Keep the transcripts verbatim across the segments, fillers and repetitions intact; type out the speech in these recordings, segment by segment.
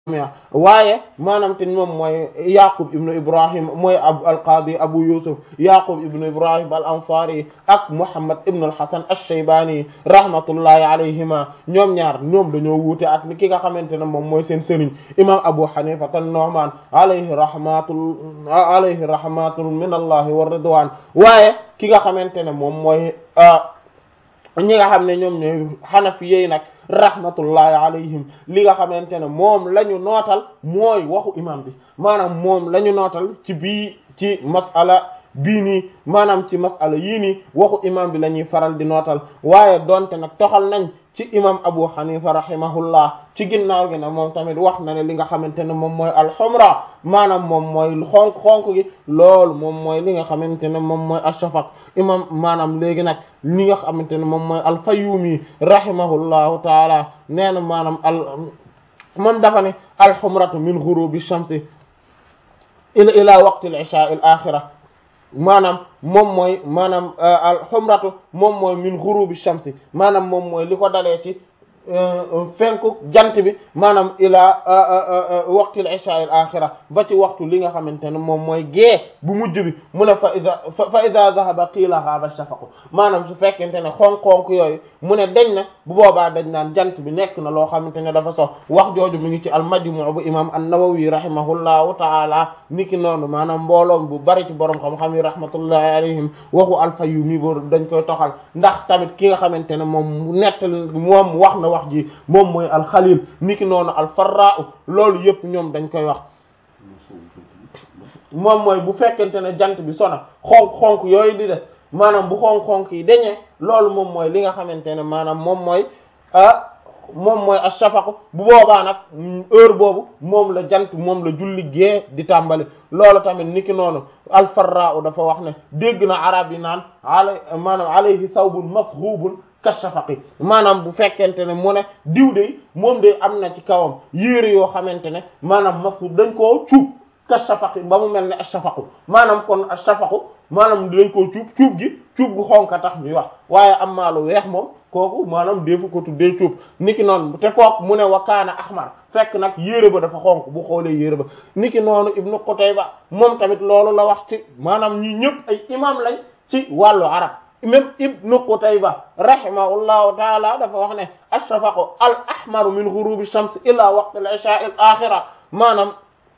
waaye maanaam te moom mooy Yaqub ibnu Ibrahim mooy ab al-Qadi Abu Yusuf Yaqub ibnu Ibrahim al-Ansari ak Muhammad ibnu al-Hasan ash-Shaybani rahmatullahi alayhima ñoom ñaar ñoom dañoo wuute ak li ki nga xamante ne moom mooy seen sëriñ imam Abu Hanifa an-Nu'man alayhi rahmatul alayhi rahmatul min Allah wa ridwan waaye ki nga xamante ne moom mooy ñi nga xam ne ñoom ñooy Hanafiyyi nag rahmatullahi alayhim li nga xamante ne moom la ñu nootal mooy waxu imam bi maanaam moom la ñu nootal ci bii ci mas'ala bii nii maanaam ci mas'ala yii nii waxu imam bi la ñuy faral di nootal waaye donte nag toxal nañ ci imam Abu Hanifa rahimahullah ci ginnaaw gi nag moom tamit wax na ne li nga xamante ne moom mooy alxumra maanaam moom mooy xonk xonk gi loolu moom mooy li nga xamante ne moom mooy ashafaq imam maanaam léegi nag li nga xamante ne moom mooy alfayumi rahimahullahu taala nee na maanaam al moom dafa ne alxumratu min ghurubi shamsi ila ila waqti al isha al axira maanaam moom mooy maanaam alxumratu moom mooy min ghurubi shamsi maanaam moom mooy li ko dalee ci fenku jant bi maanaam ila waqtil isha al axira ba ci waxtu li nga xamante ne moom mooy gée bu mujj bi mu ne fa ida fa ida zahaba qiila xaaba shafaqu maanaam su fekkente ne xonk-xonk yooyu mu ne dañ na bu boobaa dañ naan jant bi nekk na loo xamante ne dafa sox wax jooju mi ngi ci al majmu' bu imam an-Nawawi rahimahullahu taala niki noonu maanaam mbooloom bu bari ci borom xam-xam yi rahmatullahi alayhim waxu al-Fayyumi bo dañ koy toxal ndax tamit ki nga xamante ne moom nettal moom wax na wax ji moom mooy al-Khalil niki noonu al-Farra loolu yëpp ñoom dañ koy wax moom mooy bu fekkente ne jant bi sona xonk-xonk yooyu di des maanaam bu xonk-xonk yi dañee loolu moom mooy li nga xamante ne maanaam moom mooy ah moom mooy ashafaq bu boobaa nag heure boobu moom la jant moom la julli gee di tàmbali loolu tamit niki noonu al-Farra dafa wax ne dégg na arab yi naan ala maanaam alayhi thawbun masghubun kashafaqi maanaam bu fekkente ne mu ne diw de moom de am na ci kawam yére yoo xamante ne maanaam masghub dañ koo cuub kashafaqi ba mu mel ne ashafaqu maanaam kon ashafaqu maanaam dañ koo cuub cuub gi cuub gu xonka tax ñuy wax waaye am maa lu weex moom kooku maanaam defu ko tuddee cuub niki noonu te kook mu ne wa kaana ahmar fekk nag yére ba dafa xonk bu xoolee yére ba niki noonu ibnu Qutayba moom tamit loolu la wax ci maanaam ñii ñëpp ay imam lañ ci wàllu arab même ibnu Qutayba rahimahullahu taala dafa wax ne ashafaqu al ahmaru min ghurubi shams ila waqti al isha al axira maanaam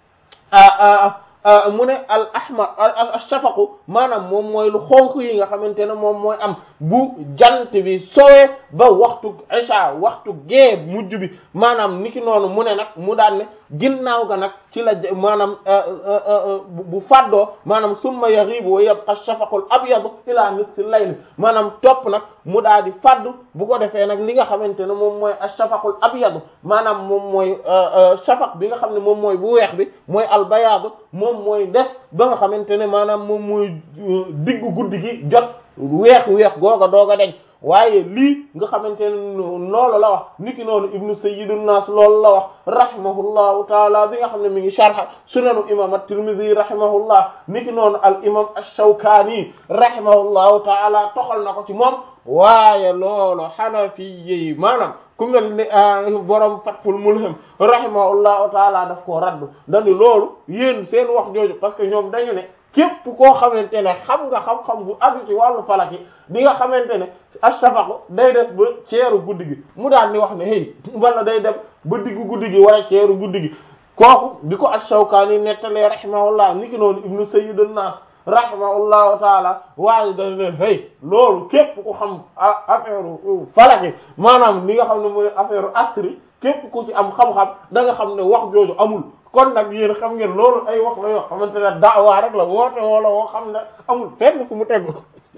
mu ne al ahmar al shafaqu maanaam moom mooy lu xonk yi nga xamante ne moom mooy am bu jant bi sowee ba waxtu isha waxtu gee mujj bi maanaam niki noonu mu ne nag mu daan ne ginnaaw ga nag ci la maanaam bu fàddoo maanaam summa yaghibu wa yabqa shafaqul abyad ila nisfi layl maanaam topp nag mu daal di fàddu bu ko defee nag li nga xamante ne moom mooy ash-shafaqul abyad maanaam moom mooy shafaq bi nga xam ne moom mooy bu weex bi mooy al bayaad moom mooy des ba nga xamante ne maanaam moom mooy diggu guddi gi jot weex weex googa dooga deñ waaye lii nga xamante ne loolu la wax niki noonu ibnu sayyidun nas loolu la wax rahimahullahu taala bi nga xam ne mi ngi sharh sunanu imam at-Tirmidhi rahimahullah niki noonu al imam ash-Shawkani rahimahullahu taala toxal na ko ci moom waaye loolu Hanafi yi maanaam ku mel ni borom Fathul Mulhim rahimahullahu taala daf koo raddu dañu loolu yéen seen wax jooju parce que ñoom dañu ne képp koo xamante ne xam nga xam-xam bu aju ci wàllu falaki di nga xamante ne ashafaqu day des ba ceeru guddi gi mu daal ni wax ne hey wala day dem ba diggu guddi gi wala ceeru guddi gi kooku bi ko ash-Shawkani nettalee rahimahullah niki noonu ibnu Sayyidun Nas rahimahullahu taala waaye dañ leen hey loolu képp ku xam affaire falaki maanaam li nga xam ne mooy affaire astri képp ku ci am xam-xam da nga xam ne wax jooju amul kon nag yéen xam ngeen loolu ay wax la yoo xamante ne daawa rek la woote wala woo xam ne amul fenn fu mu tegu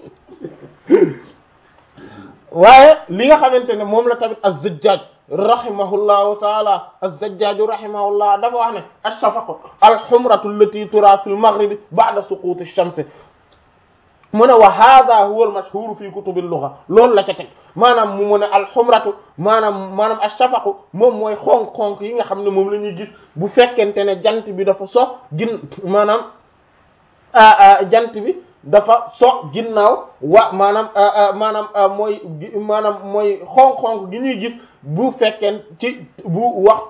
waaye li nga xamante ne moom la tamit az-Zajjaj rahimahullahu taala az-Zajjaj rahimahullah dafa wax ne ash-shafaqu al-humratu allati tura fi al-maghrib ba'da suqut ash-shams mu ne wa hadha huwa al-mashhur fi kutub al-lugha loolu la ca teg maanaam mu mu ne al-humratu maanaam maanaam ash-shafaqu moom mooy xonk-xonk yi nga xam ne moom la ñuy gis bu fekkente ne jant bi dafa sox gin maanaam jant bi dafa sox ginnaaw wa maanaam maanaam mooy maanaam mooy xonk-xonk gi ñuy gis bu fekkeen ci bu waxtu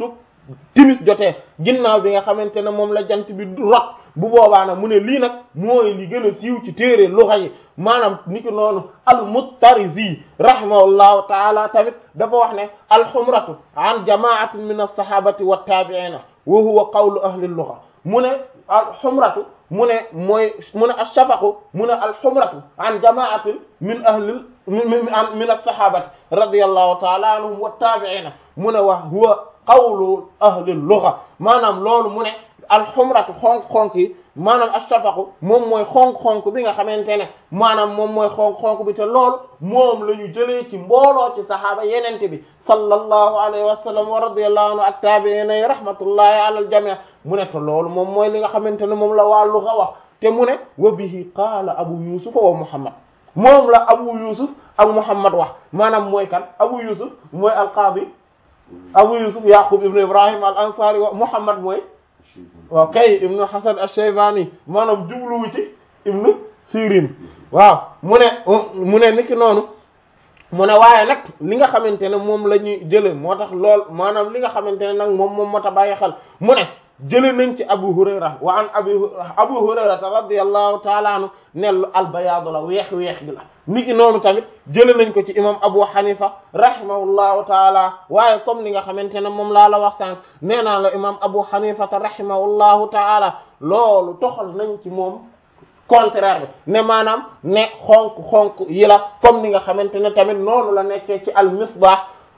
timis jotee ginnaaw bi nga xamante ne moom la jant bi rot bu boobaa nag mu ne lii nag mooy li gën a siiw ci téere luxa yi maanaam niki noonu al-Muttarizi rahimahullahu taala tamit dafa wax ne alxumratu an jamaatin min as-sahabati wa tabi'ina wa huwa qawlu ahli al-lugha mu ne alxumratu mu ne mooy mu ne ash-shafaqu mu ne alxumratu an jamaatin min ahli min as-sahabati radiyallahu taala anhum wa tabi'ina mu ne wa huwa qawlu ahli al-lugha maanaam loolu mu ne alxumratu xonk-xonk yi maanaam ashafaqu moom mooy xonk-xonk bi nga xamante ne maanaam moom mooy xonk-xonk bi te loolu moom la ñu jëlee ci mbooloo ci saxaaba yenente bi sallallahu alayhi wa sallam wa radiyallahu anhu ak taabi'iina yi rahmatullahi ala al jami' mu ne te loolu moom mooy li nga xamante ne moom la waa lugha wax te mu ne wa bihi qaala abu yusuf wa muhammad moom la abu yusuf ak muhammad wax maanaam mooy kan abu yusuf mooy alqaadi abu yusuf yaqub ibn ibrahim al ansari wa muhammad mooy waaw kay ibnu hasan ash-shaybani maanaam jubluwu ci ibnu sirin waaw mu ne mu ne niki noonu mu ne waaye nag li nga xamante ne moom la ñuy jële moo tax lool maanaam li nga xamante ne nag moom moom moo tax bàyyi xel mu ne jële nañ ci abu hurayra wa an abi abu hurayrata radiyallahu taala anhu nellu albayaadu la weex weex gi la niki noonu tamit jële nañ ko ci imam abu hanifa rahimahullahu taala waaye comme li nga xamante ne moom laa la wax sànq nee naa la imam abu hanifata rahimahullahu taala loolu toxal nañ ci moom contraire bi ne maanaam ne xonk xonk yi la comme ni nga xamante ne tamit noonu la nekkee ci al misbah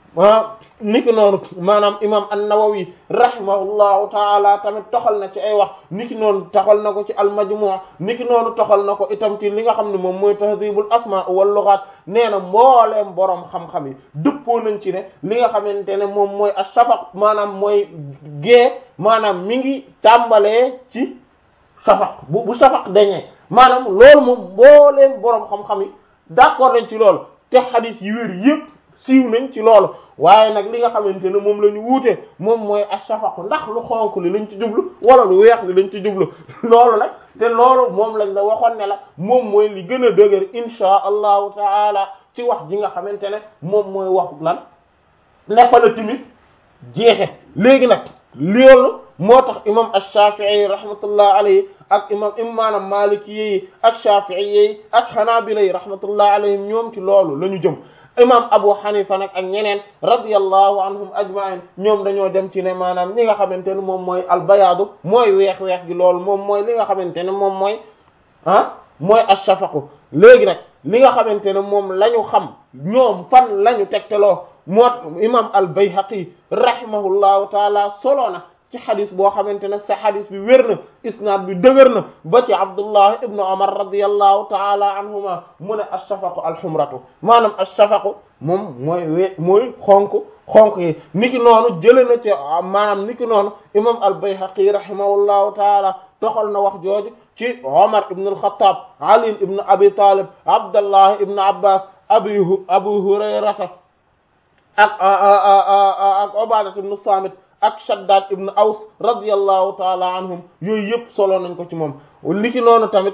niki noonu maanaam imam an-Nawawi rahimahullahu taala tamit toxal na ci ay wax niki noonu toxal na ko ci al-Majmu' niki noonu toxal na ko itam ci li nga xam ne moom mooy tahdhibul asma wal lughat nee na mbooleem boroom xam-xam yi dëppoo nañ ci ne li nga xamante ne moom mooy as-shafaq maanaam mooy gée maanaam mi ngi tàmbalee ci shafaq bu bu shafaq dañee maanaam loolu moom mbooleem boroom xam-xam yi d'accord nañ ci loolu te xadis yi wér yépp siiw nañ ci loolu waaye nag li nga xamante ne moom la ñu wuute moom mooy ashafaqu ndax lu xonk li lañ ci jublu wala lu weex li lañ ci jublu loolu nag te loolu moom lañ la waxoon ne la moom mooy li gën a dëgër insha allahu taala ci wax ji nga xamante ne moom mooy waxu lan ne fa la timis jeexe léegi nag loolu moo tax imam ash-Shafi'i rahmatullah alayhi ak imam imaanam maliki yi ak shafi'i yi ak hanabila yi rahmatullah alayhim ñoom ci loolu la ñu jëm imam abu hanifa nag ak ñeneen radiyallahu anhum ajma'in ñoom dañoo dem ci ne maanaam li nga xamante ne moom mooy albayaadu mooy weex weex gi loolu moom mooy li nga xamante ne moom mooy ah mooy ashafaqu léegi nag li nga xamante ne moom la ñu xam ñoom fan la ñu tegteloo moo imam al-Bayhaqi rahimahullahu taala solo na ci xadis boo xamante ne sa xadis bi wér na isnaad bi dëgër na ba ci Abdullah ibnu Umar radiyallahu taala anhuma mu ne ashafaqu alxumratu maanaam ashafaqu moom mooy we mooy xonk xonk yi niki noonu jële na ci maanaam niki noonu imam al-Bayhaqi rahimahullahu taala toxal na wax jooju ci Umar ibn al-Khattab Ali ibn Abi Talib Abdullah ibn Abbas abi Abu Hurayrata ak ak Ubaada ibn Samit ak Shaddad ibn Aws radiyallahu taala anhum yooyu yëpp solo nañ ko ci moom liki noonu tamit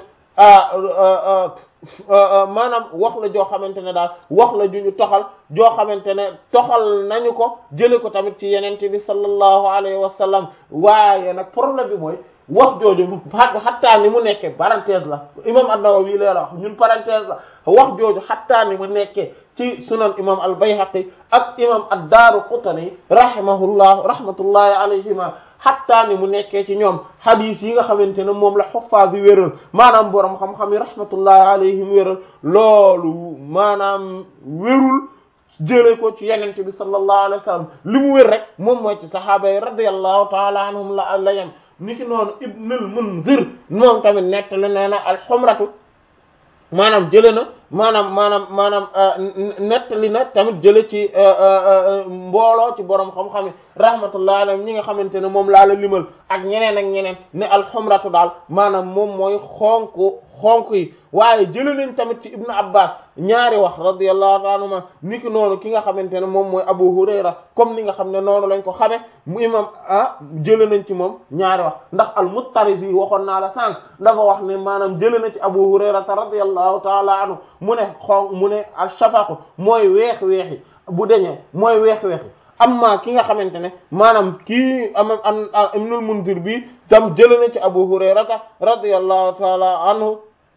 maanaam wax la joo xamante ne daal wax la ju ñu toxal joo xamante ne toxal nañu ko jële ko tamit ci yenente bi sallallahu alayhi wa sallam waaye nag problème bi mooy wax jooju xattaa ni mu nekkee parenthèse la imam an-Nawawi lee la wax ñun parenthèse la wax jooju xattaa ni mu nekkee ci sunan imam al-Bayhaqi ak imam ad-Daaraqutni rahimahullah rahmatullahi alayhima xattaa ni mu nekkee ci ñoom hadith yi nga xamante ne moom la xuffaaz yi wéral maanaam borom xam-xam yi rahmatullahi alayhim wéral loolu maanaam wérul jëlee ko ci yenente bi sallallahu alayhi wa sallam li mu wér rek moom mooy ci sahaaba yi radiyallahu taala anhum la la yem niki noonu Ibnul Munzir moom tamit nettali nee na alxumratu maanaam jële na maanaam maanaam maanaam nettali na tamit jële ci mbooloo ci borom xam-xam yi rahmatullahi alayhim ñi nga xamante ne moom laa la limal ak ñeneen ak ñeneen ne alxumratu daal maanaam moom mooy xonk xonk yi waaye jële nañ tamit ci Ibnu Abbas ñaari wax radiyallahu anhuma niki noonu ki nga xamante ne moom mooy Abu Hurayra comme ni nga xam ne noonu lañ ko xame mu imam ah jële nañ ci moom ñaari wax ndax al-Muttarizi waxoon naa la sànq dafa wax ne maanaam jële na ci Abu Hurayra radiyallahu taala anhu mu ne xonk mu ne al-shafaqu mooy weex weexi bu deñee mooy weex weexi amma ki nga xamante ne maanaam kii am an ibnul Munzir bi tam jëlee na ci Abu Hurayrata radiyallahu taala anhu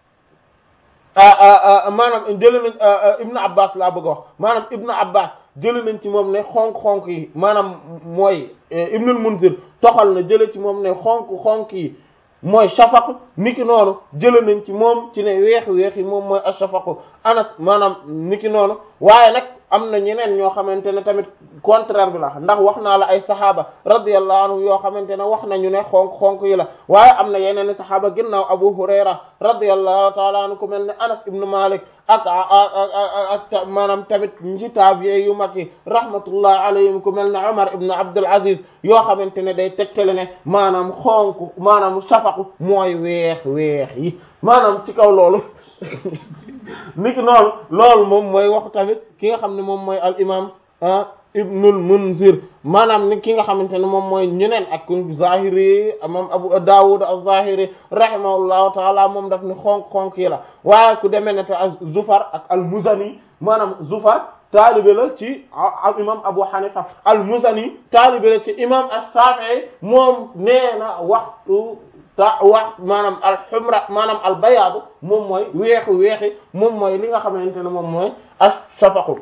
maanaam jëlee nañ Ibnu Abbas laa bëgg a wax maanaam Ibnu Abbas jëlee nañ ci moom ne xonk-xonk yi maanaam mooy ibnul Munzir toxal na jëlee ci moom ne xonk-xonk yi mooy shafaq niki noonu jëlee nañ ci moom ci ne weex weex yi moom mooy ashafaqu Anas maanaam niki noonu waaye nag am na ñeneen ñoo xamante ne tamit contraire bi la ndax wax naa la ay saxaaba radiyallahu anhum yoo xamante ne wax nañu ne xonk-xonk yi la waaye am na yeneen saxaaba ginnaaw Abu Hurayra radiyallahu ta'ala anhu ku mel ne Anas ibn Malik ak ak maanaam tamit ci taabi'i yu mag yi rahmatullahi alayhim ku mel ne Umar ibn Abdul Aziz yoo xamante ne day tegtale ne maanaam xonk maanaam shafaqu mooy weex weex yi maanaam ci kaw loolu niki noonu loolu moom mooy waxu tamit ki nga xam ne moom mooy al imam ibnul Munzir maanaam ni ki nga xamante ne moom mooy ñeneen ak Zahiri moom Abu Dawud az-Zahiri rahimahullahu taala moom daf ni xonk-xonk yi la waaye ku demee ne te ak Zufar ak al-Muzani maanaam Zufar taalibe la ci al imam Abu Hanifa al-Muzani taalibe la ci imam as-Shafi'i moom nee na waxtu ta wax maanaam al-humra maanaam al-bayaadu moom mooy weexu weexi moom mooy li nga xamante ne moom mooy ash-shafaqu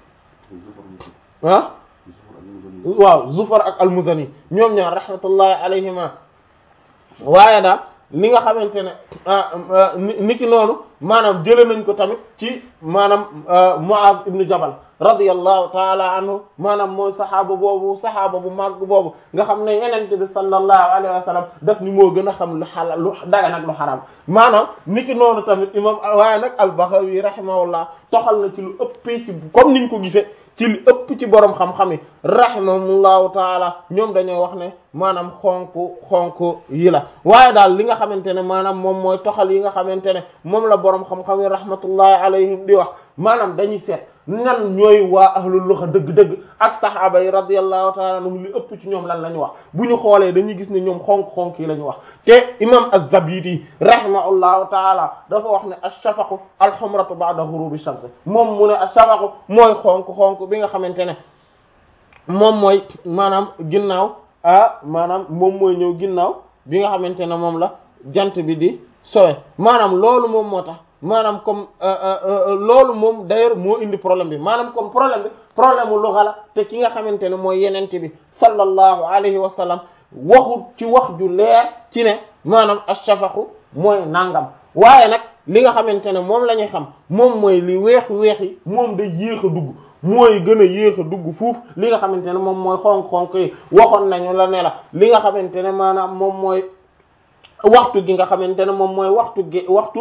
ah waaw Zufar ak al-Muzani ñoom ñaar rahmatullahi alayhima waaye daal li nga xamante ne niki noonu maanaam jëlee nañ ko tamit ci maanaam Mu'adh ibn Jabal radiyallahu taala anhu maanaam mooy saxaaba boobu saxaaba bu màgg boobu nga xam ne yenente bi sallallahu alayhi wa sallam daf ni moo gën a xam lu xala lu dagan ak lu xaraam maanaam niki noonu tamit imam waaye nag al-Baghawi rahimahullah toxal na ci lu ëppee ci comme niñ ko gisee ci lu ëpp ci borom xam-xam yi rahimahullahu taala ñoom dañoo wax ne maanaam xonk xonk yi la waaye daal li nga xamante ne maanaam moom mooy toxal yi nga xamante ne moom la borom xam-xam yi rahmatullahi alayhim di wax maanaam dañuy seet nan ñooy waa ahlul lugha dëgg-dëgg ak saxaaba yi radiyallahu ta'ala anhum li ëpp ci ñoom lan la ñu wax bu ñu xoolee dañuy gis ne ñoom xonk-xonk yi la ñu wax te imam az-Zabidi rahimahullahu ta'ala dafa wax ne ash-shafaqu al-humratu ba'da ghurubi shams moom mu ne ash-shafaqu mooy xonk-xonk bi nga xamante ne moom mooy maanaam ginnaaw ah maanaam moom mooy ñëw ginnaaw bi nga xamante ne moom la jant bi di sowe maanaam loolu moom moo tax maanaam comme loolu moom d'ailleurs moo indi problème bi maanaam comme problème bi problème mu lugha la te ki nga xamante ne mooy yenente bi sallallahu alayhi wa sallam waxul ci wax ju leer ci ne maanaam ash-shafaqu mooy nangam waaye nag li nga xamante ne moom la ñuy xam moom mooy li weex weex yi moom day yéex a dugg mooy gën a yéex a dugg fuuf li nga xamante ne moom mooy xonk-xonk yi waxoon nañu la ne la li nga xamante ne maanaam moom mooy waxtu gi nga xamante ne moom mooy waxtu gi waxtu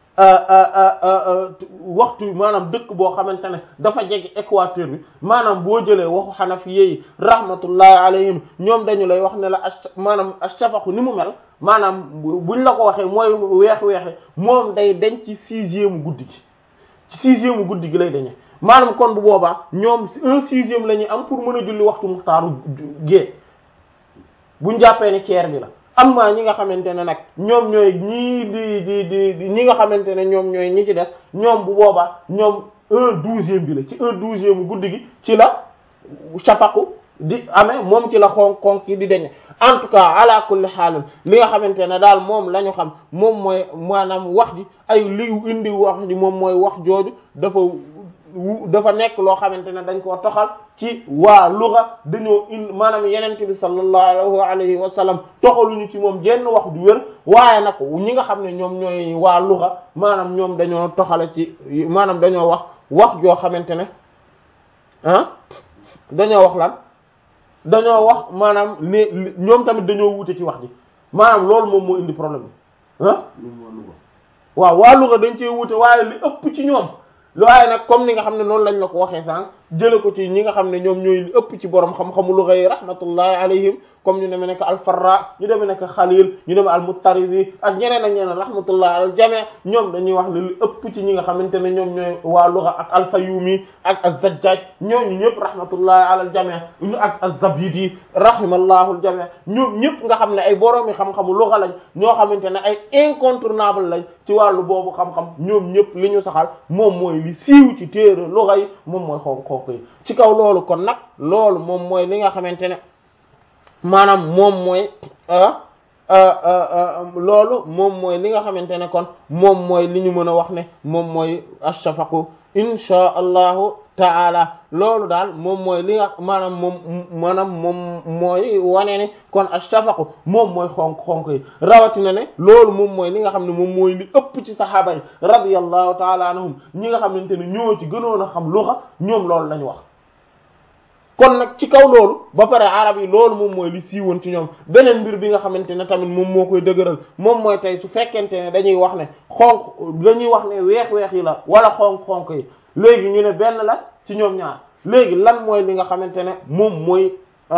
waxtu maanaam dëkk boo xamante ne dafa jege équateur bi maanaam boo jëlee waxu xanafiye yi rahmatullahi alayhim ñoom dañu lay wax ne la maanaam ash-shafaqu ni mu mel maanaam buñ la ko waxee mooy weex-weexe moom day deñ ci sixième guddi gi ci sixième guddi gi lay dañee maanaam kon bu boobaa ñoom un sixième la ñuy am pour mën a julli waxtu muxtaaru gée buñ jàppee ne ceer bi la amma ñi nga xamante ne nag ñoom ñooy ñii di di di ñi nga xamante ne ñoom ñooy ñi ci des ñoom bu boobaa ñoom un douzième bi la ci un douzième guddi gi ci la shafaqu di amee moom ci la xonk xonk yi di deñe en tout cas ala kulli xaalin li nga xamante ne daal moom la ñu xam moom mooy maanaam wax ji ay li indi wax ji moom mooy wax jooju dafa dafa nekk loo xamante ne dañ koo toxal ci waa lugha dañoo in maanaam yenente bi sallallahu alayhi wa sallam toxaluñu ci moom jenn wax du wér waaye nag ñi nga xam ne ñoom ñooy waa lugha maanaam ñoom dañoo toxale ci maanaam dañoo wax wax joo xamante ne ah dañoo wax lan dañoo wax maanaam ne ñoom tamit dañoo wuute ci wax ji maanaam loolu moom moo indi problème bi ah waaw waa lugha dañ cee wuute waaye li ëpp ci ñoom waaye nag comme ni nga xam ne noonu lañ la ko waxee sànq jële ko ci ñi nga xam ne ñoom ñooy li ëpp ci borom xam-xamu lugha yi rahmatullahi alayhim comme ñu demee nekk al-Farra ñu demee nekk Khalil ñu demee al-Muttarizi ak ñeneen ak ñeneen rahmatullahi al jami' ñoom dañuy wax ne li ëpp ci ñi nga xamante ne ñoom ñooy waa lugha ak al-Fayyumi ak az-Zajjaj ñooñu ñëpp rahmatullahi al jami' ñu ak az-Zabidi rahimallahu al jami' ñoom ñëpp nga xam ne ay borom yi xam-xamu lugha lañ ñoo xamante ne ay incontournable lañ ci wàllu boobu xam-xam ñoom ñëpp li ñu saxal moom mooy mooy li siiw ci téere lugha yi moom mooy xonk xonk yi ci kaw loolu kon nag loolu moom mooy li nga xamante ne maanaam moom mooy loolu moom mooy li nga xamante ne kon moom mooy li ñu mën a wax ne moom mooy ashafaqu insha allahu taala loolu daal moom mooy li nga maanaam moom maanaam moom mooy wane ne kon ashafaqu moom mooy xonk xonk yi rawatina ne loolu moom mooy li nga xam ne moom mooy li ëpp ci saxaaba yi radiyallahu taala anhum ñi nga xamante ne ñoo ci gënoon a xam luxa ñoom loolu lañu wax kon nag ci kaw loolu ba pare arab yi loolu moom mooy li siiwoon ci ñoom beneen mbir bi nga xamante ne tamit moom moo koy dëgëral moom mooy tey su fekkente ne dañuy wax ne xonk dañuy wax ne weex-weex yi la wala xonk-xonk yi léegi ñu ne benn la ci ñoom ñaar léegi lan mooy li nga xamante ne moom mooy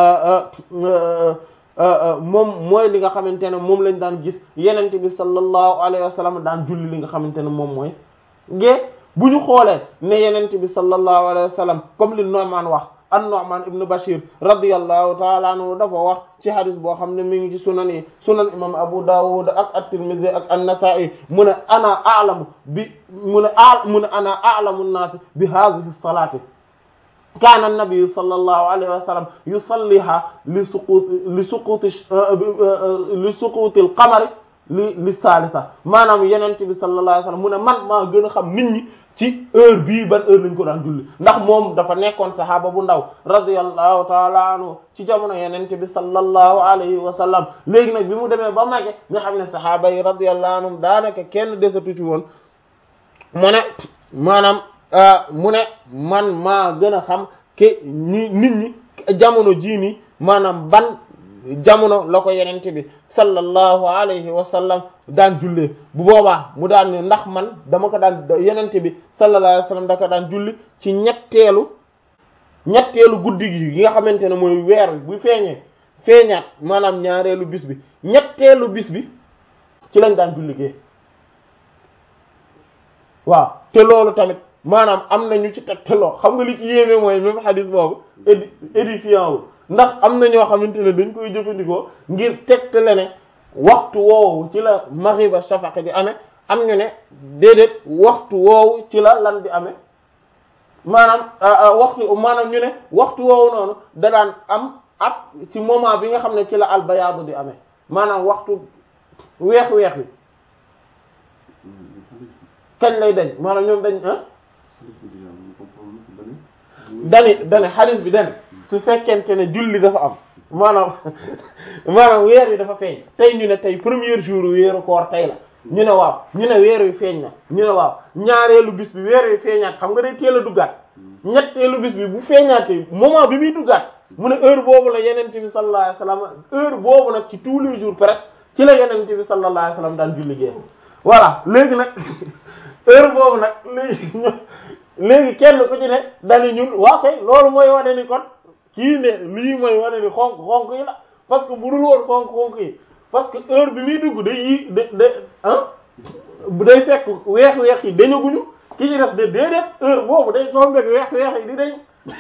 moom mooy li nga xamante ne moom lañ daan gis yenente bi sallallahu alayhi wa sallam daan julli li nga xamante ne moom mooy gée bu ñu xoolee ne yenente bi sallallahu alayhi wa sallam comme li Nu'man wax an-Nu'man ibn Bashir radiyallahu ta'ala anhu dafa wax ci hadith boo xam ne mi ngi ci sunan yi sunan imam Abu Dawud ak at-Tirmidhi ak an-Nasa'i mu ne ana a'lamu bi mu ne a mu ne ana a'lamu an-nas bi hadhihi as-salati kana an-nabiy sallallahu alayhi wa sallam yusalliha li suqut li suqut li suqut al-qamar li li thalitha maanaam yenente bi sallallahu alayhi wa sallam mu ne man maa gën a xam nit ñi ci heure bii ban heure lañ ko daan julli ndax moom dafa nekkoon saxaaba bu ndaw radiyallahu taala anhu ci jamono yenente bi sallallahu alayhi wa sallam léegi nag bi mu demee ba mage nga xam ne saxaaba yi radiyallahu anhum daanaka kenn desatu ci woon mu ne maanaam mu ne man maa gën a xam ke ñi nit ñi jamono jii nii maanaam ban jamono la ko yenente bi sallallahu alayhi wa sallam daan jullee bu boobaa mu daan ne ndax man dama ko daan yenente bi sallallahu alayhi wa sallam da ko daan julli ci ñetteelu ñetteelu guddi gi yi nga xamante ne mooy weer bu feeñee feeñaat maanaam ñaareelu bis bi ñetteelu bis bi ci lañ daan julli gee waaw te loolu tamit maanaam am na ñu ci tegtaloo xam nga li ci yéeme mooy même hadith boobu édi édifiant wul ndax am na ñoo xamante ne dañ koy jëfandikoo ngir tegtale ne waxtu woowu ci la maghrib shafaq di amee am ñu ne déedéet waxtu woowu ci la lan di amee maanaam waxtu maanaam ñu ne waxtu woowu noonu da daan am ab ci moment bi nga xam ne ci la albayaadu di amee maanaam waxtu weex-weex wi kañ lay dañ maanaam ñoom dañ ah dani dani hadith bi dani su fekkente ne julli dafa am maanaam maanaam weer wi dafa feeñ tey ñu ne tey premier jour weeru koor tey la ñu ne waaw ñu ne weer wi feeñ na ñu ne waaw ñaareelu bis bi weer wi feeñaat xam nga day teel a duggaat ñetteelu bis bi bu feeñaatee moment bi muy duggaat mu ne heure boobu la yenente bi sallallahu alayhi wasallam heure boobu nag ci tous les jours presque ci la yenente bi sallallahu alayhi wasallam daan julli gée voilà léegi nag heure boobu nag léegi léegi kenn ku ci ne dañu ñun waa kay loolu mooy wane ni kon kii ne lii mooy wane ni xonk xonk yi la parce que bu dul woon xonk xonk yi parce que heure bi muy dugg day yi da da ah day fekk weex weex yi dañaguñu ki ci def de déedéet heure boobu day tombeek weex weex yi di dañ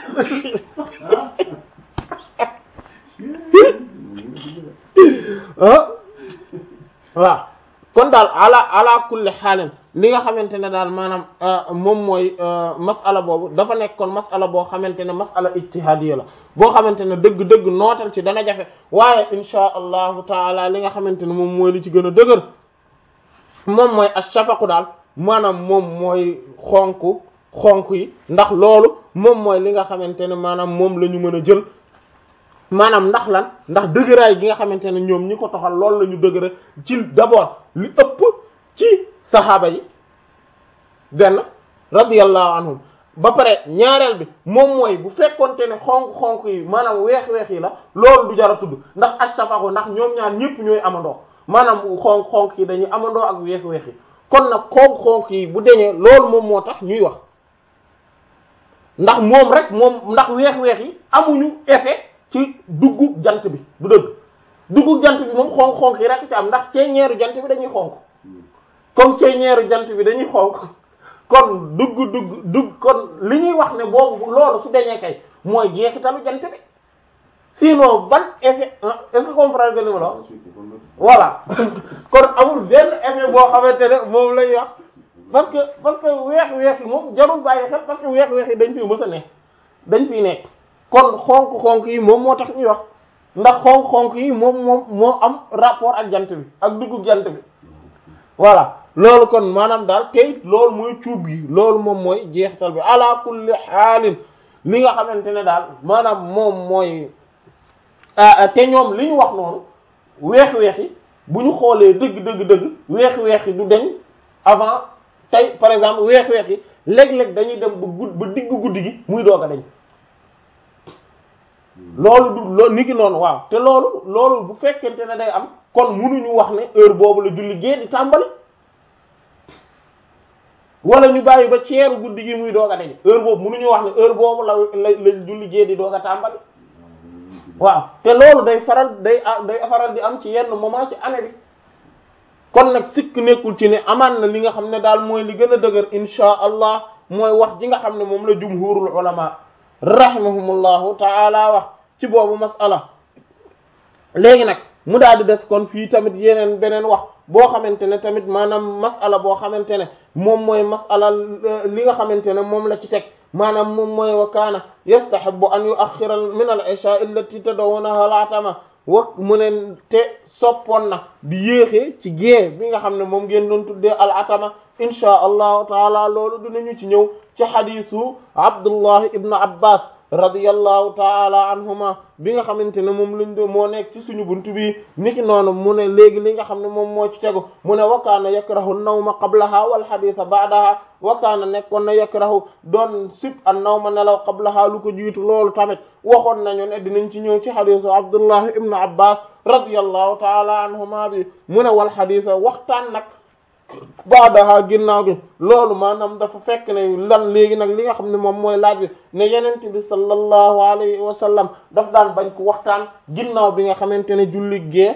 ah waaw kon daal ala ala kulli xaalin li nga xamante ne daal maanaam moom mooy masala boobu dafa nekk kon masala boo xamante ne masala ijtihadiya la boo xamante ne dëgg-dëgg nootal ci dana jafe waaye insha allahu taala li nga xamante ne moom mooy li ci gën a dëgër moom mooy ashafaqu daal maanaam moom mooy xonk xonk yi ndax loolu moom mooy li nga xamante ne maanaam moom la ñu mën a jël maanaam ndax lan ndax dëgëraay gi nga xamante ne ñoom ñi ko toxal loolu la ñu dëgëra ci d'abord li ëpp ci saxaaba yi benn radiyallahu anhum ba pare ñaareel bi moom mooy bu fekkonte ne xonk-xonk yi maanaam weex-weex yi la loolu du jar a tudd ndax ashafaqu ndax ñoom ñaar ñëpp ñooy amandoo maanaam xonk-xonk yi dañuy amandoo ak weex-weex yi kon nag xonk-xonk yi bu deñee loolu moom moo tax ñuy wax ndax moom rek moom ndax weex-weex yi amuñu effet ci duggu jant bi du dëgg duggu jant bi moom xonk-xonk yi rek ci am ndax ceeñeeru jant bi dañuy xonk comme ceeñeeru jant bi dañuy xonk kon dugg dugg dugg kon li ñuy wax ne boobu loolu su dañee kay mooy jeexitalu jant bi sinon ban effet est-ce que comprendre nga li ma la wax voilà kon amul benn effet boo xamante ne moom lay wax parce que parce que weex-weex yi moom jarul bàyyi xel parce que weex-weex yi dañ fi mës a nekk dañ fiy nekk kon xonk-xonk yi moom moo tax ñuy wax ndax xonk-xonk yi moom moom moo am rapport ak jant bi ak duggu jant bi voilà loolu kon maanaam daal tey loolu mooy cuub gi loolu moom mooy jeexital bi ala kulli xaalin li nga xamante ne daal maanaam moom mooy te ñoom li ñu wax noonu weex-weex yi bu ñu xoolee dëgg dëgg dëgg weex-weex yi du deñ avant tey par exemple weex-weex yi léeg-léeg dañuy dem ba gudd ba diggu guddi gi muy doog a deñ loolu du loolu niki noonu waaw te loolu loolu bu fekkente ne day am kon munuñu wax ne heure boobu la julli gée di tàmbali wala ñu bàyyi ba ceeru guddi gi muy doog a deñ heure boobu munuñu wax ne heure boobu la la la julli gée di doog a tàmbali waaw te loolu day faral day day faral di am ci yenn moment ci année bi kon nag sikk nekkul ci ne amaan na li nga xam ne daal mooy li gën a dëgër insha allah mooy wax ji nga xam ne moom la jumhurul ulama rahimahumullahu taala wax ci boobu masala léegi nag mu daal di des kon fii tamit yeneen beneen wax boo xamante ne tamit maanaam masala boo xamante ne moom mooy masala li nga xamante ne moom la ci teg maanaam moom mooy wa kaana yastahabbu an yuaxira min al isha allati tadawunaha al-atama wa mu ne te soppoon na di yéexee ci gée bi nga xam ne moom ngeen doon tuddee al-atama insha allahu taala loolu dinañu ci ñëw ci xadisu Abdullah ibn Abbas radiyallahu taala anhuma bi nga xamante ne moom lañ do moo nekk ci suñu buntu bi niki noonu mu ne léegi li nga xam ne moom moo ci tegu mu ne wa kaana yakrahu an-nawma qablaha wal haditha ba'daha wa kaana nekkoon na yakrahu doon sib an-nawma nelaw qablaha lu ko jiitu loolu tamit waxoon nañu ne dinañ ci ñëw ci hadisu Abdullah ibn Abbas radiyallahu taala anhuma bi mu ne wal haditha waxtaan nag baadaha ginnaaw gi loolu maanaam dafa fekk ne lan léegi nag li nga xam ne moom mooy laaj bi ne yenente bi sallallahu alayhi wa sallam daf daan bañ ko waxtaan ginnaaw bi nga xamante ne julli gee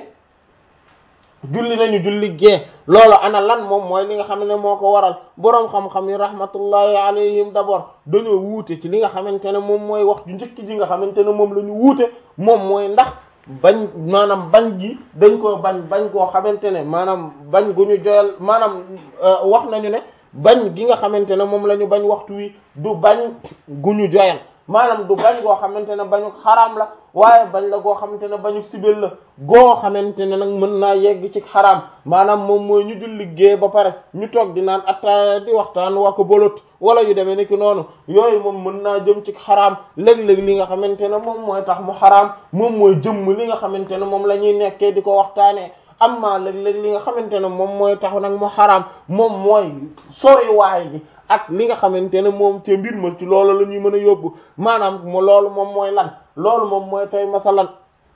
julli nañu julli gee loolu ana lan moom mooy li nga xam ne moo ko waral boroom xam-xam yi rahmatullahi alayhim d'abord dañoo wuute ci li nga xamante ne moom mooy wax ju njëkk ji nga xamante ne moom la ñu wuute moom mooy ndax bañ maanaam bañ gi dañ ko bañ bañ koo xamante ne maanaam bañ gu ñu joyal maanaam wax nañu ne bañ gi nga xamante ne moom la ñu bañ waxtu wi du bañ gu ñu joyal maanaam du bañ goo xamante ne bañu xaraam la waaye bañ la goo xamante ne bañu sibel la goo xamante ne nag mën naa yegg ci xaraam maanaam moom mooy ñu julli gée ba pare ñu toog di naan attaaya di waxtaan waa ko bolot wala yu demee ni ki noonu yooyu moom mën naa jëm ci xaraam léeg-léeg li nga xamante ne moom mooy tax mu xaraam moom mooy jëmm li nga xamante ne moom la ñuy nekkee di ko waxtaanee amma léeg-léeg li nga xamante ne moom mooy tax nag mu xaraam moom mooy sori waay gi ak li nga xamante ne moom te mbir ma ci loolu la ñuy mën a yóbbu maanaam mo loolu moom mooy lan loolu moom mooy tey masalan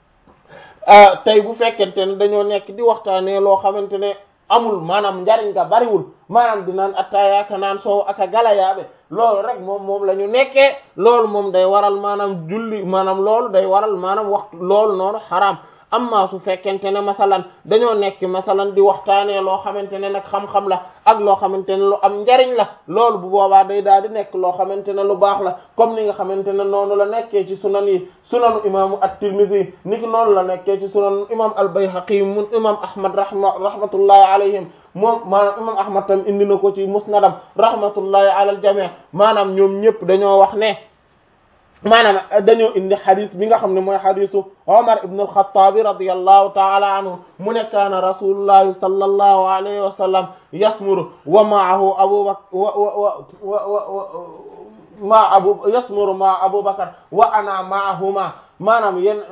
tey bu fekkente ne dañoo nekk di waxtaanee loo xamante ne amul maanaam njariñ nga bariwul maanaam di naan attaaya ka naan soow ak a galayaabe loolu rek moom moom la ñu nekkee loolu moom day waral maanaam julli maanaam loolu day waral maanaam waxtu loolu noonu xaraam amma su fekkente ne masalan dañoo nekk masalan di waxtaanee loo xamante ne nag xam-xam la ak loo xamante ne lu am njariñ la loolu bu boobaa day daal di nekk loo xamante ne lu baax la comme ni nga xamante ne noonu la nekkee ci sunan yi sunanu imaamu at-Tirmidhi niki noonu la nekkee ci sunanu imam al-Bayhaqi mun imam Ahmad rahma rahmatullahi alayhim moom maanaam imam Ahmad tam indi na ko ci musnadam rahmatullahi ala al-jami' maanaam ñoom ñëpp dañoo wax ne maanaam dañoo indi xadis bi nga xam ne mooy xadisu Omar ibn al-Khattab radiyallahu ta'ala anhu mu ne kaana rasulullahi sallallahu alayhi wa sallam yasmuru wa ma'ahu Abu Bakr wa wa wa wa ma abu yasmuru ma Abu Bakr wa ana ma'ahuma maanaam yéen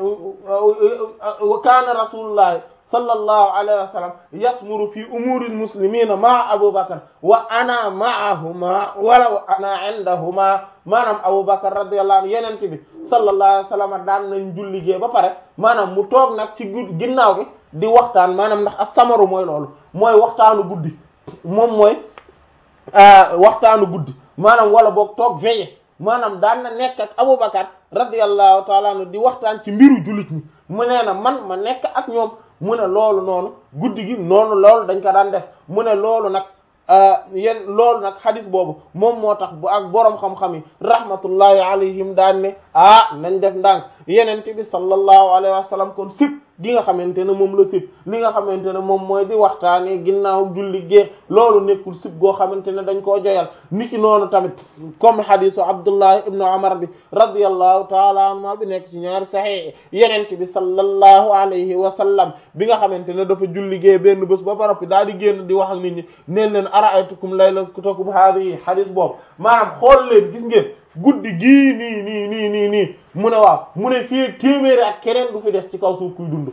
wa kaana rasulullahi sallallahu alayhi wa sallam yasmuru fi umuril muslimina ma Abu Bakr wa ana ma'ahuma wala wa ana indahuma maanaam Abu Bakr radiyallahu anhu yenente bi sallallahu alayhi wa sallam daan nañ julligee ba pare maanaam mu toog nag ci ginnaaw gi di waxtaan maanaam ndax as-samaru mooy loolu mooy waxtaanu guddi moom mooy waxtaanu guddi maanaam wala boog toog veillé maanaam daan na nekk ak Abu Bakr radiyallahu ta'ala anhu di waxtaan ci mbiru jullit ñi mu nee na man ma nekk ak ñoom mu ne loolu noonu guddi gi noonu loolu dañ ko daan def mu ne loolu nag yéen loolu nag xadis boobu moom moo tax bu ak boroom xam-xam yi rahmatullahi alayhim daan ne ah nañ def ndànk yenente bi sallallahu alayhi wa sallam kon sip gi nga xamante ne moom la sib li nga xamante ne moom mooy di waxtaanee ginnaaw julli gee loolu nekkul sib goo xamante ne dañ koo joyal niki noonu tamit comme hadisu Abdullah ibnu Umar bi radiyallahu taala anhuma bi nekk ci ñaari sahih yenente bi sallallahu alayhi wa sallam bi nga xamante ne dafa julli gee benn bés ba barappi daal di génn di wax ak nit ñi neen leen ara'aytukum laylatakum hadhihi hadis boobu maanaam xool leen gis ngeen guddi gii nii nii nii nii nii mu ne waaw mu ne fii téeméeri ak keneen du fi des ci kaw suuf kuy dund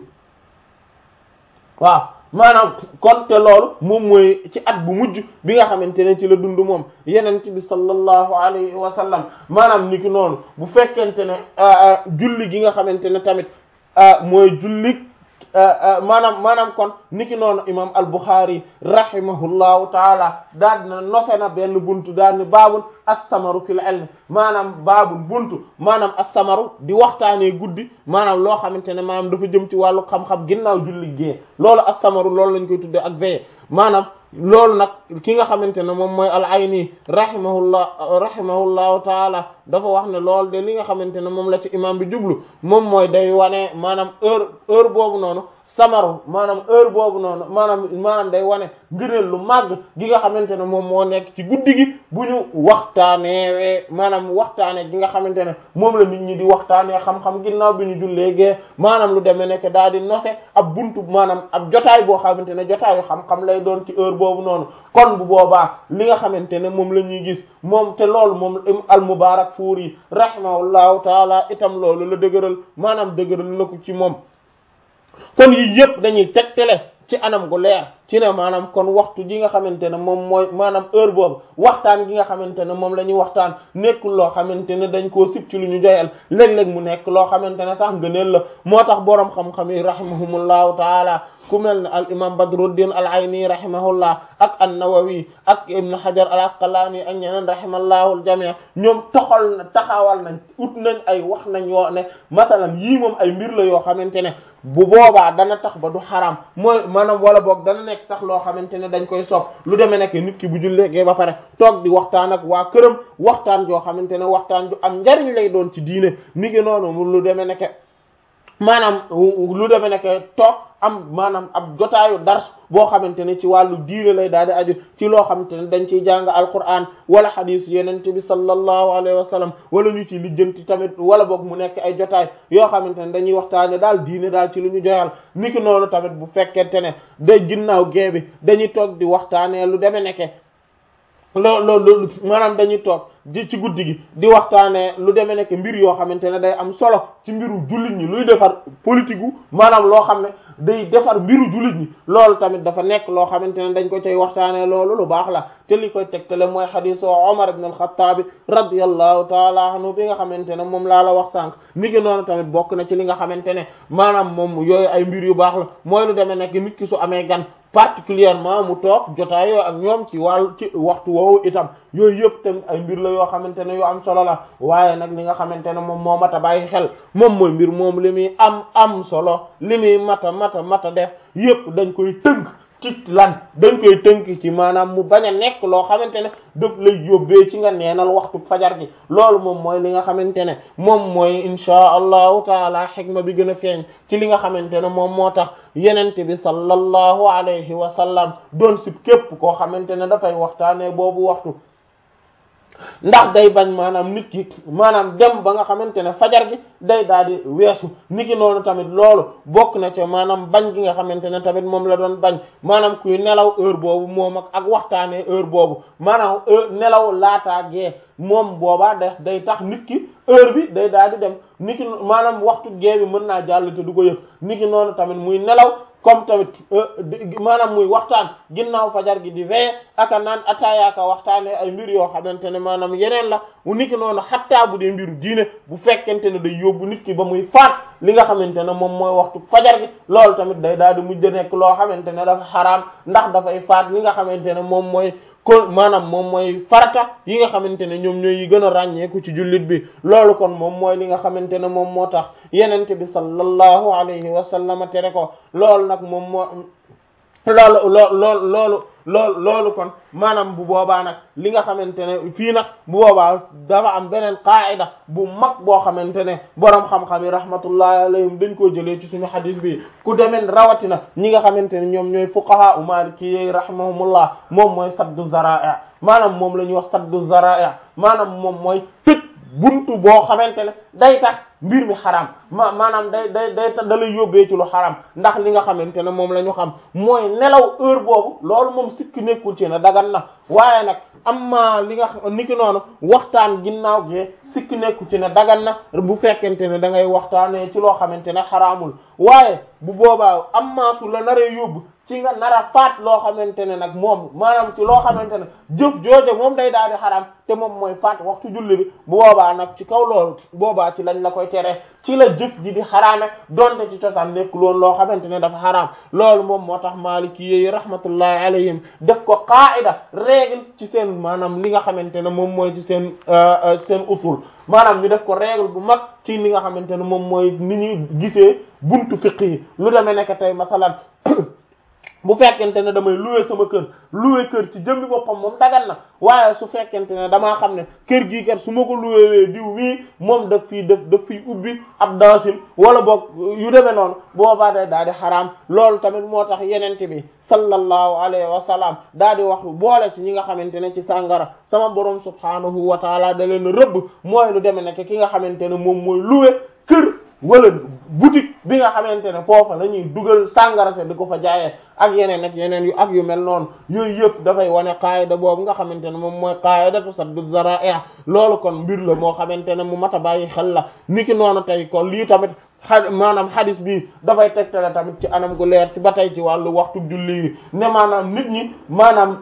waaw maanaam kon te loolu moom mooy ci at bu mujj bi nga xamante ne ci la dund moom yenent bi sallallahu alayhi wa sallam maanaam niki noonu bu fekkente ne julli gi nga xamante ne tamit mooy julli maanaam maanaam kon niki noonu imam al-Bukhari rahimahullahu taala daal dina nose na benn buntu daal ni baabul as-samaru fil ilm maanaam baabul buntu maanaam as-samaru di waxtaanee guddi maanaam loo xamante ne maanaam dafa jëm ci wàllu xam-xam ginnaaw julli gee loolu as-samaru loolu lañ koy tuddee ak veillée maanaam loolu nag ki nga xamante ne moom mooy al-Ayni rahimahullah rahimahullahu taala dafa wax ne loolu de li nga xamante ne moom la ci imam bi jublu moom mooy day wane maanaam heure heure boobu noonu samaru maanaam heure boobu noonu maanaam maanaam day wane ngëneel lu màgg gi nga xamante ne moom moo nekk ci guddi gi bu ñu waxtaanee maanaam waxtaanee gi nga xamante ne moom la nit ñi di waxtaanee xam-xam ginnaaw bi ñu jullee gee maanaam lu demee nekk daal di nose ab buntu maanaam ab jotaay boo xamante ne jotaayu xam-xam lay doon ci heure boobu noonu kon bu boobaa li nga xamante ne moom la ñuy gis moom te loolu moom al-Mubarakfuri rahimahullahu taala itam loolu la dëgëral maanaam dëgëral na ko ci moom kon yii yëpp dañuy tegtale ci anam gu leer ci ne maanaam kon waxtu ji nga xamante ne moom mooy maanaam heure boobu waxtaan gi nga xamante ne moom la ñuy waxtaan nekkul loo xamante ne dañ koo sib ci lu ñu joyal léeg-léeg mu nekk loo xamante ne sax ngëneel la moo tax boroom xam-xam yi rahimahumullahu taala ku mel ne al imam Badruddin al Ayni rahimahullah ak an-Nawawi ak Ibn Hajar al Asqalani ak ñeneen rahimallahu al jami' ñoom toxal na taxawal nañ ut nañ ay wax nañ yoo ne masalan yii moom ay mbir la yoo xamante ne bu boobaa dana tax ba du xaram mooy maanaam wala boog dana nekk sax loo xamante ne dañ koy sopp lu demee nekk nit ki bu jullee ba pare toog di waxtaan ak waa këram waxtaan joo xamante ne waxtaan ju am njariñ lay doon ci diine ni ngi noonu lu demee nekk maanaam lu demee nekk toog am maanaam ab jotaayu dars boo xamante ne ci wàllu diine lay daal di aju ci loo xamante ne dañ ciy jàng alquran wala hadith yenente bi sallallahu alayhi wa sallam wala ñu ci lijjanti tamit wala boog mu nekk ay jotaay yoo xamante ne dañuy waxtaane daal diine daal ci lu ñu joyal niki noonu tamit bu fekkente ne day ginnaaw gee bi dañuy toog di waxtaanee lu demee nekke loo loolu maanaam dañuy toog di ci guddi gi di waxtaanee lu demee nekk mbir yoo xamante ne day am solo ci mbiru jullit ñi luy defar politique gu maanaam loo xam ne day defar mbiru jullit ñi loolu tamit dafa nekk loo xamante ne dañ ko cay waxtaanee loolu lu baax la te li koy tegtale mooy xadiisu Umar ibn al-Khattab radiyallahu taala anhu bi nga xamante ne moom laa la wax sànq mi ngi noonu tamit bokk na ci li nga xamante ne maanaam moom yooyu ay mbir yu baax la mooy lu demee nekk nit ki su amee gan particulièrement mu toog jotaayoo ak ñoom ci wàllu ci waxtu woowu itam yooyu yëpp tamit ay mbir la yoo xamante ne yu am solo la waaye nag li nga xamante ne moom moo mat a bàyyi xel moom mooy mbir moom li muy am am solo li muy mata mata mata def yëpp dañ koy tënk ci lan dañ koy tënk ci maanaam mu bañ a nekk loo xamante ne daf lay yóbbee ci nga neenal waxtu fajar gi loolu moom mooy li nga xamante ne moom mooy insha allahu taala xikma bi gën a feeñ ci li nga xamante ne moom moo tax yenente bi sallallahu alayhi wa sallam doon sib képp koo xamante ne dafay waxtaanee boobu waxtu ndax day bañ maanaam nit ki maanaam dem ba nga xamante ne fajar gi day daal di weesu niki noonu tamit loolu bokk na ci maanaam bañ gi nga xamante ne tamit moom la doon bañ maanaam kuy nelaw heure boobu moom ak ak waxtaanee heure boobu maanaam nelaw laataa gee moom boobaa da day tax nit ki heure bi day daal di dem niki maanaam waxtu gee bi mën naa jàll te du ko yëg niki noonu tamit muy nelaw comme tamit maanaam muy waxtaan ginnaaw fajar gi di veye aka naan ataayaaka waxtaanee ay mbir yoo xamante ne maanaam yeneen la niki noonu xattaa bu dee mbiru diine bu fekkente ne day yóbbu nit ki ba muy faat li nga xamante ne moom mooy waxtu fajar gi loolu tamit day daal di mujj nekk loo xamante ne dafa xaraam ndax dafay faat li nga xamante ne moom mooy kon maanaam moom mooy farata yi nga xamante ne ñoom ñooy yi gën a ràññeeku ci jullit bi loolu kon moom mooy li nga xamante ne moom moo tax yenente bi sallallahu alayhi wa sallam tere ko loolu nag moom moo loolu loolu loolu loolu loolu loolu kon maanaam bu boobaa nag li nga xamante ne fii nag bu boobaa dafa am beneen qaa'ida bu mag boo xamante ne boroom xam-xam yi rahmatullahi alayhim dañ koo jëlee ci suñu hadith bi ku demeen rawatina ñi nga xamante ne ñoom ñooy fuqaha u maliki yi rahimahumullah moom mooy saddu zara'i maanaam moom la ñuy wax saddu zara'i maanaam moom mooy tëj buntu boo xamante ne day tax mbir mi xaram ma maanaam day day day da lay yóbbee ci lu xaram ndax li nga xamante ne moom la ñu xam mooy nelaw heure boobu loolu moom sikki nekkul ci ne dagan na waaye nag amma li nga xam niki noonu waxtaan ginnaaw gi sikki nekkul ci ne dagan na bu fekkente ne da ngay waxtaanee ci loo xamante ne xaraamul waaye bu boobaa amma su la naree yóbbu ci nga nara faat loo xamante ne nag moom maanaam ci loo xamante ne jëf jooje moom day daal di xaram te moom mooy faat waxtu julli bi bu boobaa nag ci kaw loolu boobaa ci lañ la koy tere ci la jëf ji di xaraame donte ci cosaan nekkul woon loo xamante ne dafa xaraam loolu moom moo tax maaliki yi rahmatullahi alayhim def ko qaa'ida règle ci seen maanaam li nga xamante ne moom mooy ci seen seen usul maanaam ñu def ko règle bu mag ci li nga xamante ne moom mooy ni ñuy gisee buntu fiqh yi lu demee nekk tey masalan bu fekkente ne damay louer sama kër louer kër ci jëmmi boppam moom dagan na waaye su fekkente ne damaa xam ne kër gii kat su ma ko louer diw mii moom daf fii daf daf fiy ubbi ab dansin wala boog yu demee noonu boobaa day daal di xaraam loolu tamit moo tax yenente bi sallallahu alayhi wa sallam daal di wax boole ci ñi nga xamante ne ci sàngara sama borom subhanahu wa taala da leen rëbb mooy lu demee nekk ki nga xamante ne moom mooy louer kër wala boutique bi nga xamante ne foofa la ñuy dugal sàngara se di ko fa jaayee ak yeneen ak yeneen yu ak yu mel noonu yooyu yëpp dafay wane qaayida boobu nga xamante ne moom mooy qaayidatu saddu zara'i loolu kon mbir la moo xamante ne mu mat a bàyyi xel la niki noonu tey kon lii tamit xa maanaam hadis bi dafay tegtale tamit ci anam gu leer ci ba tey ci wàllu waxtu julli yi ne maanaam nit ñi maanaam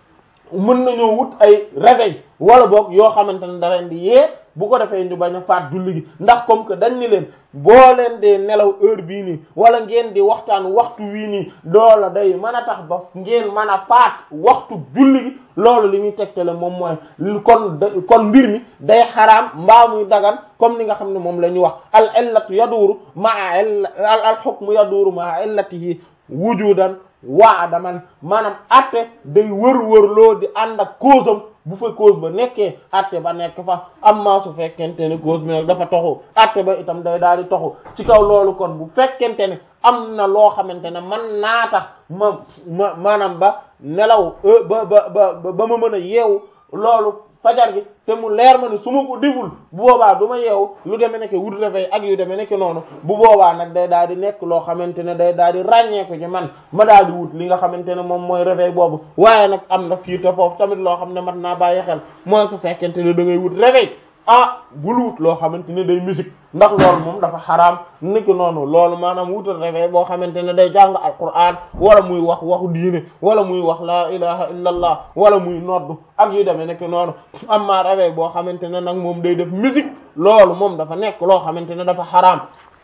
mën nañoo wut ay réveil wala boog yoo xamante ne da leen di yee bu ko defee ñu bañ a faat julli gi ndax comme que dañ ni leen boo leen dee nelaw heure bii nii wala ngeen di waxtaan waxtu wii nii loola day mën a tax ba ngeen mën a faat waxtu julli gi loolu li ñuy tegtale moom mooy kon kon mbir mi day xaraam mbaa muy dagan comme ni nga xam ne moom la ñuy wax al illatu yaduuru maa al hukmu yaduuru maa illatihi wujudan waada man maanaam atte day wër-wër loo di ànd ak cause am bu fa cause ba nekkee atte ba nekk fa amma su fekkente ne cause bi nag dafa toxu atte ba itam day daal di toxu ci kaw loolu kon bu fekkente ne am na loo xamante ne man naa tax ma ma maanaam ba nelaw ba ba ba ba ma mën a yeewu loolu fajar gi te mu leer ma ne su ma ko deful bu boobaa du ma yeewu lu demee nekk wut réveil ak yu demee nekk noonu bu boobaa nag day daal di nekk loo xamante ne day daal di ràññeeku ci man ma daal di wut li nga xamante ne moom mooy réveil boobu waaye nag am na fii te foofu tamit loo xam ne mat naa bàyyi xel mooy su fekkente ne da ngay wut réveil ah bul wut loo xamante ne day musique ndax loolu moom dafa xaraam niki noonu loolu maanaam wutal réveil boo xamante ne day jàng alquran wala muy wax waxu diine wala muy wax laa ilaha illa allah wala muy noddu ak yu demee nekk noonu amma réveil boo xamante ne nag moom day def musique loolu moom dafa nekk loo xamante ne dafa xaraam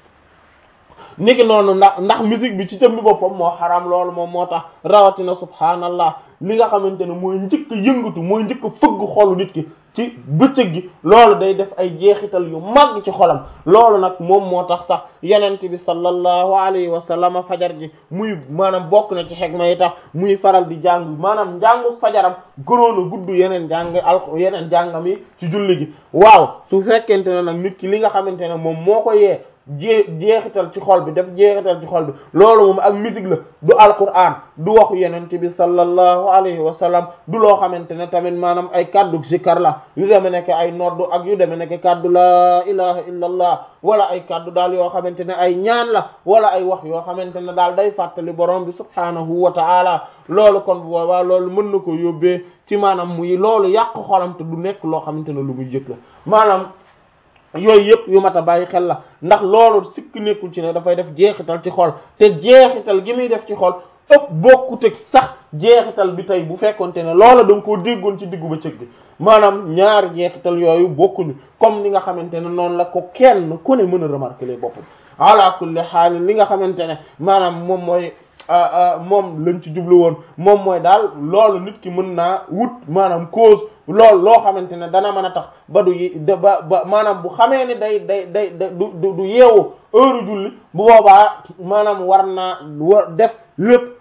niki noonu ndax ndax musique bi ci jëmmi boppam moo xaraam loolu moom moo tax rawatina subhaanallah li nga xamante ne mooy njëkk yëngatu mooy njëkk fëgg xolu nit ki ci bëccëg gi loolu day def ay jeexital yu mag ci xolam loolu nag moom moo tax sax yenent bi sallallahu alayhi wa sallam fajar ji muy maanaam bokk na ci xegma yi tax muy faral di jàng maanaam njàngu fajaram gënoon a gudd yeneen jàng al yeneen jàngam yi ci julli gi waaw su fekkente ne nag nit ki li nga xamante ne moom moo ko yee jee jeexital ci xol bi def jeexital ci xol bi loolu moom ak musique la du alquran du waxu yenente bi sallallahu alayhi wa sallam du loo xamante ne tamit maanaam ay kaddu zikar la yu deme nekk ay noddu ak yu deme nekk kaddu laa ilaha illa allah wala ay kaddu daal yoo xamante ne ay ñaan la wala ay wax yoo xamante ne daal day fàttali borom bi subhanahu wa ta'ala loolu kon bu boobaa loolu mën na ko yóbbee ci maanaam muy loolu yàq xolam te du nekk loo xamante ne lu muy jëkk la maanaam yooyu yëpp yu mat a bàyyi xel la ndax loolu sikk nekkul ci ne dafay def jeexital ci xol te jeexital gi muy def ci xol ëpp bokkuteg sax jeexital bi tey bu fekkonte ne loola da nga koo déggoon ci diggu bëccëg bi maanaam ñaari jeexital yooyu bokkuñu comme ni nga xamante ne noonu la ko kenn ku ne mën a remarquer les boppam ala kulli xaal li nga xamante ne maanaam moom mooy moom lañ ci jublu woon moom mooy daal loolu nit ki mën naa wut maanaam cause loolu loo xamante ne dana mën a tax ba du ba ba maanaam bu xamee ni day day day du du yeewu heure julli bu boobaa maanaam war naa war def lépp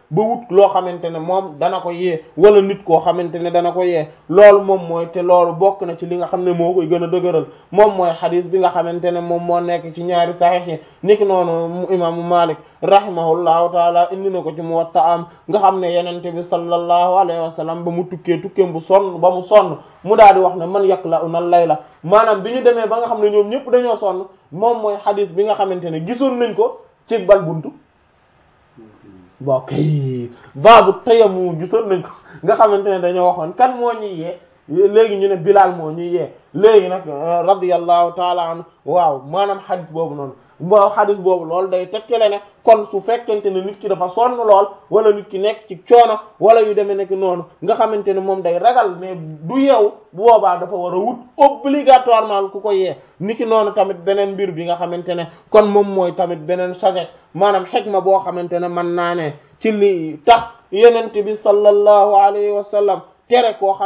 ba wut loo xamante ne moom dana ko yee wala nit koo xamante ne dana ko yee loolu moom mooy te loolu bokk na ci li nga xam ne moo koy gën a dëgëral moom mooy xadis bi nga xamante ne moom moo nekk ci ñaari saxiix yi niki noonu imaamu Malik rahimahullahu taala indi na ko ci Muwatta am nga xam ne yenente bi sallallahu alayhi wa sallam ba mu tukkee tukkeem bu sonn ba mu sonn mu daal di wax ne man yakla'una layla maanaam bi ñu demee ba nga xam ne ñoom ñëpp dañoo sonn moom mooy xadis bi nga xamante ne gisoon nañ ko ci bal buntu bon kay baabu tayamu gisoon nañ ko nga xamante ne dañoo waxoon kan moo ñuy yee léegi ñu ne Bilal moo ñuy yee léegi nag radiyallahu taala anhu waaw maanaam xadis boobu noonu moo xadis boobu loolu day tegtale ne kon su fekkente ne nit ki dafa sonn lool wala nit ki nekk ci coono wala yu demee nekk noonu nga xamante ne moom day ragal mais du yeewu bu boobaa dafa war a wut obligatoirement ku ko yee nit ki noonu tamit beneen mbir bi nga xamante ne kon moom mooy tamit beneen sagesse maanaam xikma boo xamante ne mën naa ne ci li tax yenente bi sallallahu alayhi wa sallam tere koo xam